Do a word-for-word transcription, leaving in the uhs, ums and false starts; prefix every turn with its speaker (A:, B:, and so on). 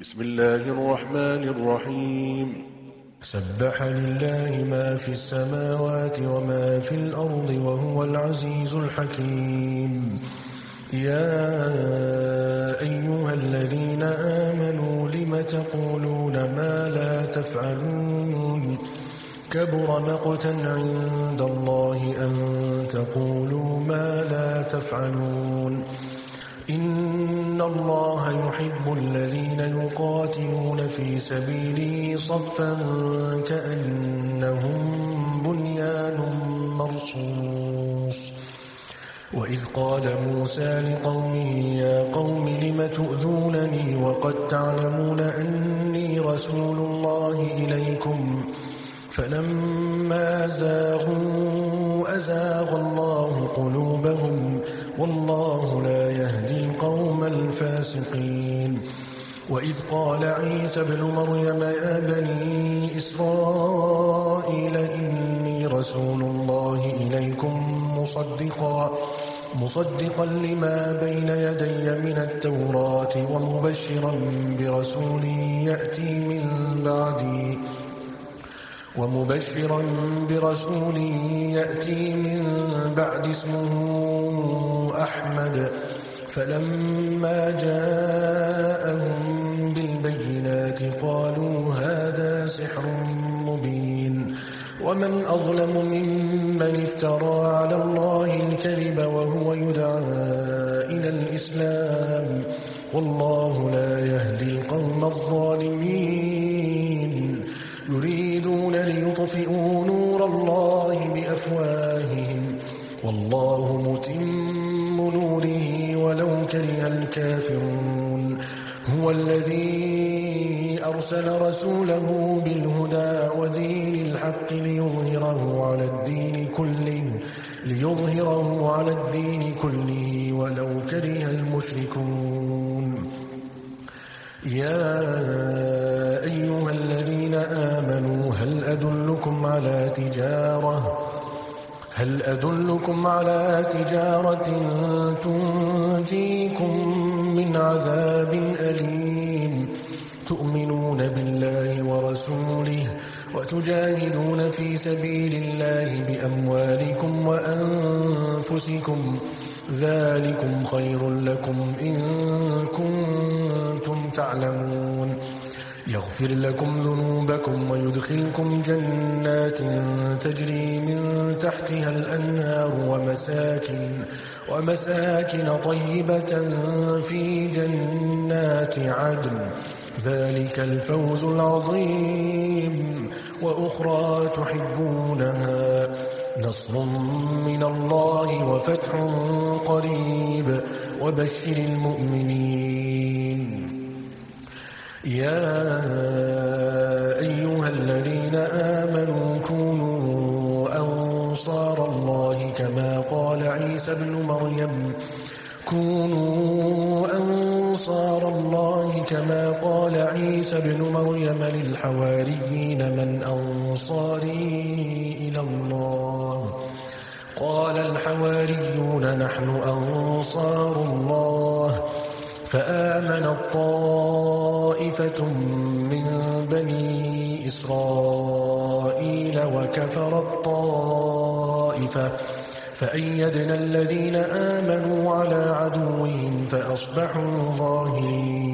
A: بسم الله الرحمن الرحيم
B: سبح لله ما في السماوات وما في الأرض وهو العزيز الحكيم. يا أيها الذين آمنوا لم تقولون ما لا تفعلون كبر مقتا عند الله أن تقولوا ما لا تفعلون. إن الله يحب الذين يقاتلون في سبيله صفا كأنهم بنيان مرصوص. وإذ قال موسى لقومه يا قوم لم تؤذونني وقد تعلمون أني رسول الله إليكم فلما زاغوا أزاغ الله قلوبهم والله لا يهدي القوم الفاسقين. وإذ قال عيسى ابن مريم يا بني إسرائيل إني رسول الله إليكم مصدقا مصدقا لما بين يدي من التوراة ومبشرا برسول يأتي من بعدي ومبشرا برسول يأتي من بعد اسمه أحمد. فلما جاءهم بالبينات قالوا هذا سحر مبين. ومن أظلم ممن افترى على الله الكذب وهو يدعى إلى الإسلام والله لا يهدي القوم الظالمين. يريدون ليطفئوا نور الله بأفواههم والله متم نوره ولو كره الكافرون. هو الذي أرسل رسوله بالهدى ودين الحق ليظهره على الدين كله ليظهره على الدين كله ولو كره المشركون. يا أيها الذين آمنوا هل أدلكم على تجارة هل أدلكم على تجارة تنجيكم من عذاب أليم تؤمنون بالله ورسوله وتجاهدون في سبيل الله بأموالكم وأنفسكم ذلكم خير لكم إن كنتم تعلمون. يغفر لكم ذنوبكم ويدخلكم جنات تجري من تحتها الأنهار ومساكن, ومساكن طيبة في جنات عدن ذلك الفوز العظيم. وأخرى تحبونها نصر من الله وفتح قريب وبشر المؤمنين. يا أيها الذين آمنوا كونوا أنصار الله كما قال عيسى ابن مريم كونوا أنصار الله كما قال عيسى ابن مريم للحواريين من أنصاري إلى الله قال الحواريون نحن أنصار الله. فآمنت طائفة من بني إسرائيل وكفرت طائفة فأيدنا الذين آمنوا على عدوهم فأصبحوا ظاهرين.